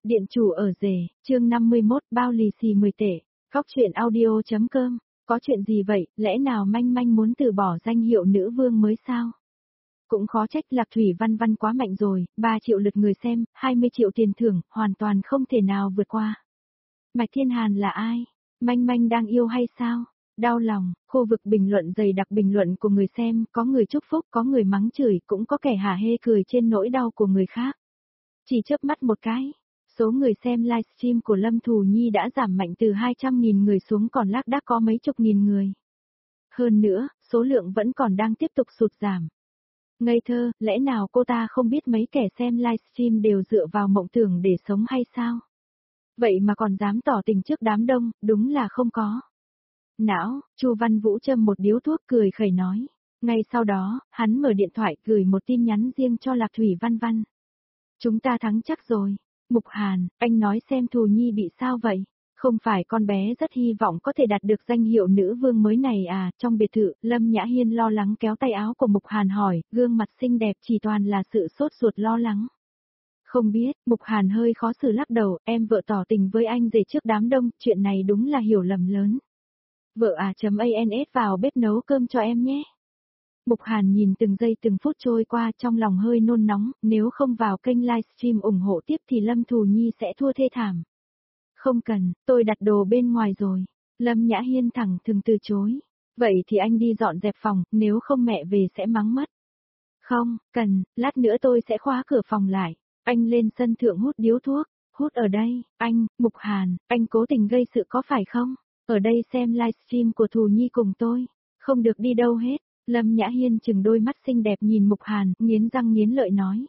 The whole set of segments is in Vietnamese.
Điện chủ ở rể, chương 51, bao lì xì 10 tệ. Góc truyện audio.com. Có chuyện gì vậy, lẽ nào Manh Manh muốn từ bỏ danh hiệu nữ vương mới sao? Cũng khó trách Lạc Thủy Văn Văn quá mạnh rồi, 3 triệu lượt người xem, 20 triệu tiền thưởng, hoàn toàn không thể nào vượt qua. Mạch Thiên Hàn là ai? Manh Manh đang yêu hay sao? Đau lòng, khu vực bình luận dày đặc bình luận của người xem, có người chúc phúc, có người mắng chửi, cũng có kẻ hả hê cười trên nỗi đau của người khác. Chỉ chớp mắt một cái, số người xem livestream của Lâm Thù Nhi đã giảm mạnh từ 200.000 người xuống còn lác đác có mấy chục nghìn người. Hơn nữa, số lượng vẫn còn đang tiếp tục sụt giảm. Ngây thơ, lẽ nào cô ta không biết mấy kẻ xem livestream đều dựa vào mộng tưởng để sống hay sao? Vậy mà còn dám tỏ tình trước đám đông, đúng là không có. Não, Chu Văn Vũ châm một điếu thuốc cười khẩy nói. Ngay sau đó, hắn mở điện thoại gửi một tin nhắn riêng cho Lạc Thủy Văn Văn. Chúng ta thắng chắc rồi. Mục Hàn, anh nói xem Thù Nhi bị sao vậy? Không phải con bé rất hy vọng có thể đạt được danh hiệu nữ vương mới này à? Trong biệt thự, Lâm Nhã Hiên lo lắng kéo tay áo của Mục Hàn hỏi, gương mặt xinh đẹp chỉ toàn là sự sốt ruột lo lắng. Không biết, Mục Hàn hơi khó xử lắc đầu, em vợ tỏ tình với anh rể trước đám đông, chuyện này đúng là hiểu lầm lớn. Vợ ans vào bếp nấu cơm cho em nhé. Mục Hàn nhìn từng giây từng phút trôi qua trong lòng hơi nôn nóng, nếu không vào kênh livestream ủng hộ tiếp thì Lâm Thù Nhi sẽ thua thê thảm. Không cần, tôi đặt đồ bên ngoài rồi. Lâm Nhã Hiên thẳng thừng từ chối. Vậy thì anh đi dọn dẹp phòng, nếu không mẹ về sẽ mắng mất. Không, cần, lát nữa tôi sẽ khóa cửa phòng lại. Anh lên sân thượng hút điếu thuốc. Hút ở đây, anh, Mục Hàn, anh cố tình gây sự có phải không? Ở đây xem livestream của Thù Nhi cùng tôi. Không được đi đâu hết. Lâm Nhã Hiên chừng đôi mắt xinh đẹp nhìn Mục Hàn, nghiến răng nghiến lợi nói.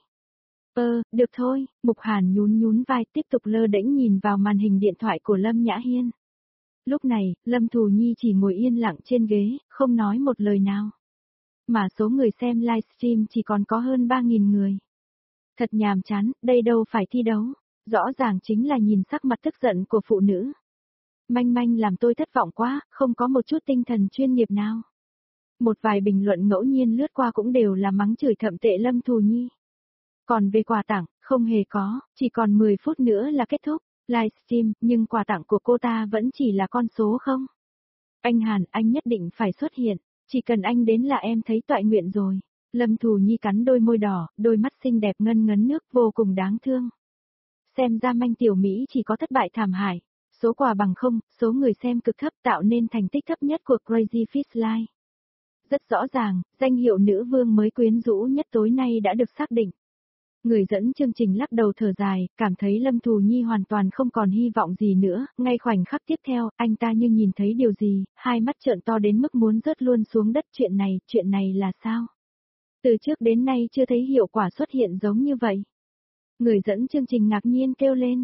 Được thôi, Mục Hàn nhún nhún vai tiếp tục lơ đễnh nhìn vào màn hình điện thoại của Lâm Nhã Hiên. Lúc này, Lâm Thù Nhi chỉ ngồi yên lặng trên ghế, không nói một lời nào. Mà số người xem livestream chỉ còn có hơn 3.000 người. Thật nhàm chán, đây đâu phải thi đấu, rõ ràng chính là nhìn sắc mặt tức giận của phụ nữ. Manh Manh làm tôi thất vọng quá, không có một chút tinh thần chuyên nghiệp nào. Một vài bình luận ngẫu nhiên lướt qua cũng đều là mắng chửi thậm tệ Lâm Thù Nhi. Còn về quà tặng, không hề có, chỉ còn 10 phút nữa là kết thúc, livestream, nhưng quà tặng của cô ta vẫn chỉ là con số không. Anh Hàn, anh nhất định phải xuất hiện, chỉ cần anh đến là em thấy toại nguyện rồi. Lâm Thù Nhi cắn đôi môi đỏ, đôi mắt xinh đẹp ngân ngấn nước vô cùng đáng thương. Xem ra Manh Tiểu Mỹ chỉ có thất bại thảm hại, số quà bằng không, số người xem cực thấp tạo nên thành tích thấp nhất của Crazy Fish Live. Rất rõ ràng, danh hiệu nữ vương mới quyến rũ nhất tối nay đã được xác định. Người dẫn chương trình lắc đầu thở dài, cảm thấy Lâm Thù Nhi hoàn toàn không còn hy vọng gì nữa, ngay khoảnh khắc tiếp theo, anh ta như nhìn thấy điều gì, hai mắt trợn to đến mức muốn rớt luôn xuống đất. Chuyện này là sao? Từ trước đến nay chưa thấy hiệu quả xuất hiện giống như vậy. Người dẫn chương trình ngạc nhiên kêu lên,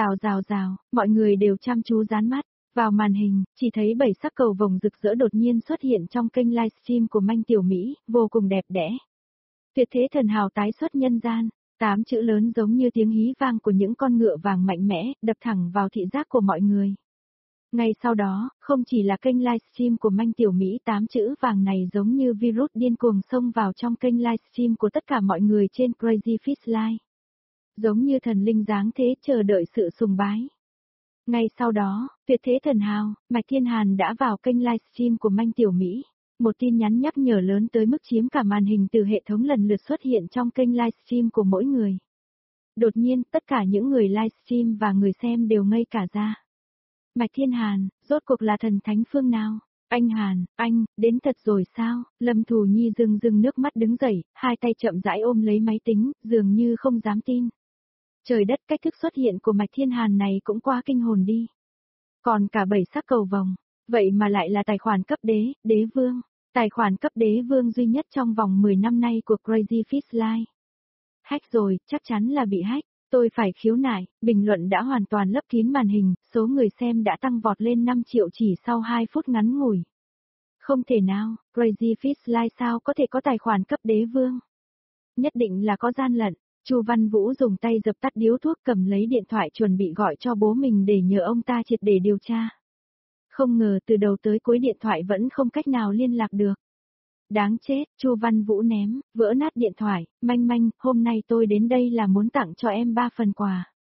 rào, mọi người đều chăm chú dán mắt. Vào màn hình, chỉ thấy 7 sắc cầu vồng rực rỡ đột nhiên xuất hiện trong kênh livestream của Manh Tiểu Mỹ, vô cùng đẹp đẽ. Tuyệt thế thần hào tái xuất nhân gian, 8 chữ lớn giống như tiếng hí vang của những con ngựa vàng mạnh mẽ, đập thẳng vào thị giác của mọi người. Ngay sau đó, không chỉ là kênh livestream của Manh Tiểu Mỹ, 8 chữ vàng này giống như virus điên cuồng xông vào trong kênh livestream của tất cả mọi người trên Crazy Fish Live. Giống như thần linh giáng thế chờ đợi sự sùng bái. Ngay sau đó, tuyệt thế thần hào, Mạch Thiên Hàn đã vào kênh livestream của Manh Tiểu Mỹ. Một tin nhắn nhắc nhở lớn tới mức chiếm cả màn hình từ hệ thống lần lượt xuất hiện trong kênh livestream của mỗi người. Đột nhiên, tất cả những người livestream và người xem đều ngây cả ra. Mạch Thiên Hàn, rốt cuộc là thần thánh phương nào? Anh Hàn, anh, đến thật rồi sao? Lâm Thù Nhi rưng nước mắt đứng dậy, hai tay chậm rãi ôm lấy máy tính, dường như không dám tin. Trời đất, cách thức xuất hiện của Mạch Thiên Hàn này cũng quá kinh hồn đi. Còn cả 7 sắc cầu vồng, vậy mà lại là tài khoản cấp đế vương. Tài khoản cấp đế vương duy nhất trong vòng 10 năm nay của Crazy Fish Live. Hack rồi, chắc chắn là bị hack, tôi phải khiếu nại, bình luận đã hoàn toàn lấp kín màn hình, số người xem đã tăng vọt lên 5 triệu chỉ sau 2 phút ngắn ngủi. Không thể nào, Crazy Fish Live sao có thể có tài khoản cấp đế vương? Nhất định là có gian lận. Chu Văn Vũ dùng tay dập tắt điếu thuốc, cầm lấy điện thoại chuẩn bị gọi cho bố mình để nhờ ông ta triệt để điều tra. Không ngờ từ đầu tới cuối điện thoại vẫn không cách nào liên lạc được. Đáng chết, Chu Văn Vũ ném, vỡ nát điện thoại, Manh Manh, hôm nay tôi đến đây là muốn tặng cho em 3 phần quà.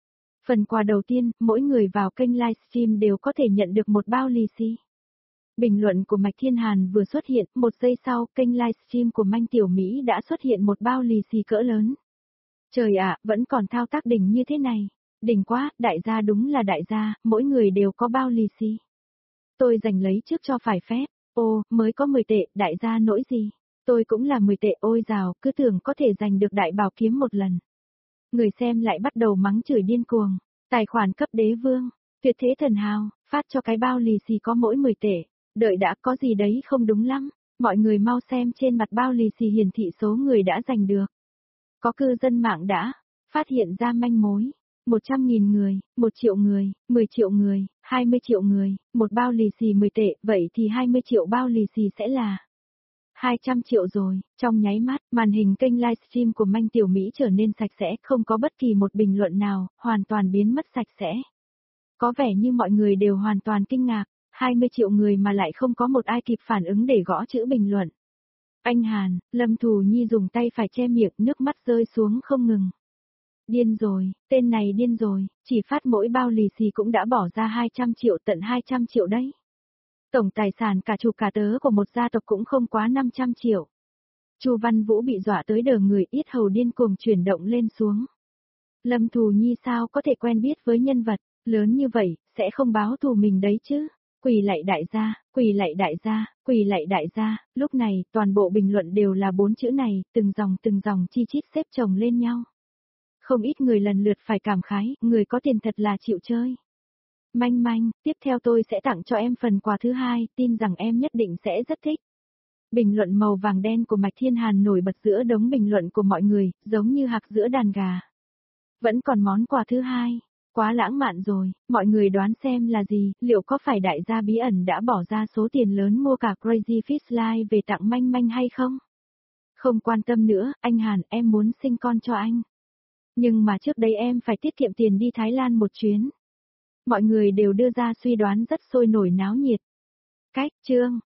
Phần quà đầu tiên, mỗi người vào kênh livestream đều có thể nhận được một bao lì xì. Bình luận của Mạch Thiên Hàn vừa xuất hiện, một giây sau, kênh livestream của Manh Tiểu Mỹ đã xuất hiện một bao lì xì cỡ lớn. Trời ạ, vẫn còn thao tác đỉnh như thế này. Đỉnh quá, đại gia đúng là đại gia, mỗi người đều có bao lì xì. Tôi giành lấy trước cho phải phép. Ô, mới có 10 tệ, đại gia nỗi gì? Tôi cũng là 10 tệ, ôi dào, cứ tưởng có thể giành được đại bảo kiếm một lần. Người xem lại bắt đầu mắng chửi điên cuồng. Tài khoản cấp đế vương, tuyệt thế thần hào, phát cho cái bao lì xì có mỗi 10 tệ. Đợi đã, có gì đấy không đúng lắm. Mọi người mau xem trên mặt bao lì xì hiển thị số người đã giành được. Có cư dân mạng đã phát hiện ra manh mối. 100.000 người, 1 triệu người, 10 triệu người, 20 triệu người, một bao lì xì 10 tệ, vậy thì 20 triệu bao lì xì sẽ là 200 triệu rồi. Trong nháy mắt, màn hình kênh livestream của Manh Tiểu Mỹ trở nên sạch sẽ, không có bất kỳ một bình luận nào, hoàn toàn biến mất sạch sẽ. Có vẻ như mọi người đều hoàn toàn kinh ngạc, 20 triệu người mà lại không có một ai kịp phản ứng để gõ chữ bình luận. Anh Hàn, Lâm Thù Nhi dùng tay phải che miệng, nước mắt rơi xuống không ngừng. Điên rồi, tên này điên rồi, chỉ phát mỗi bao lì xì cũng đã bỏ ra 200 triệu, tận 200 triệu đấy. Tổng tài sản cả chục cả tớ của một gia tộc cũng không quá 500 triệu. Chu Văn Vũ bị dọa tới đờ người, yết hầu điên cuồng chuyển động lên xuống. Lâm Thù Nhi sao có thể quen biết với nhân vật lớn như vậy, sẽ không báo thù mình đấy chứ. Quỳ lạy đại gia, quỳ lạy đại gia, quỳ lạy đại gia. Lúc này, toàn bộ bình luận đều là 4 chữ này, từng dòng chi chít xếp chồng lên nhau. Không ít người lần lượt phải cảm khái, người có tiền thật là chịu chơi. Manh manh, tiếp theo tôi sẽ tặng cho em phần quà thứ hai, tin rằng em nhất định sẽ rất thích. Bình luận màu vàng đen của Mạch Thiên Hàn nổi bật giữa đống bình luận của mọi người, giống như hạc giữa đàn gà. Vẫn còn món quà thứ hai, quá lãng mạn rồi, mọi người đoán xem là gì, liệu có phải đại gia bí ẩn đã bỏ ra số tiền lớn mua cả Crazy Fish Line về tặng manh manh hay không? Không quan tâm nữa, anh Hàn, em muốn sinh con cho anh. Nhưng mà trước đây em phải tiết kiệm tiền đi Thái Lan một chuyến. Mọi người đều đưa ra suy đoán rất sôi nổi náo nhiệt. Cách, chương.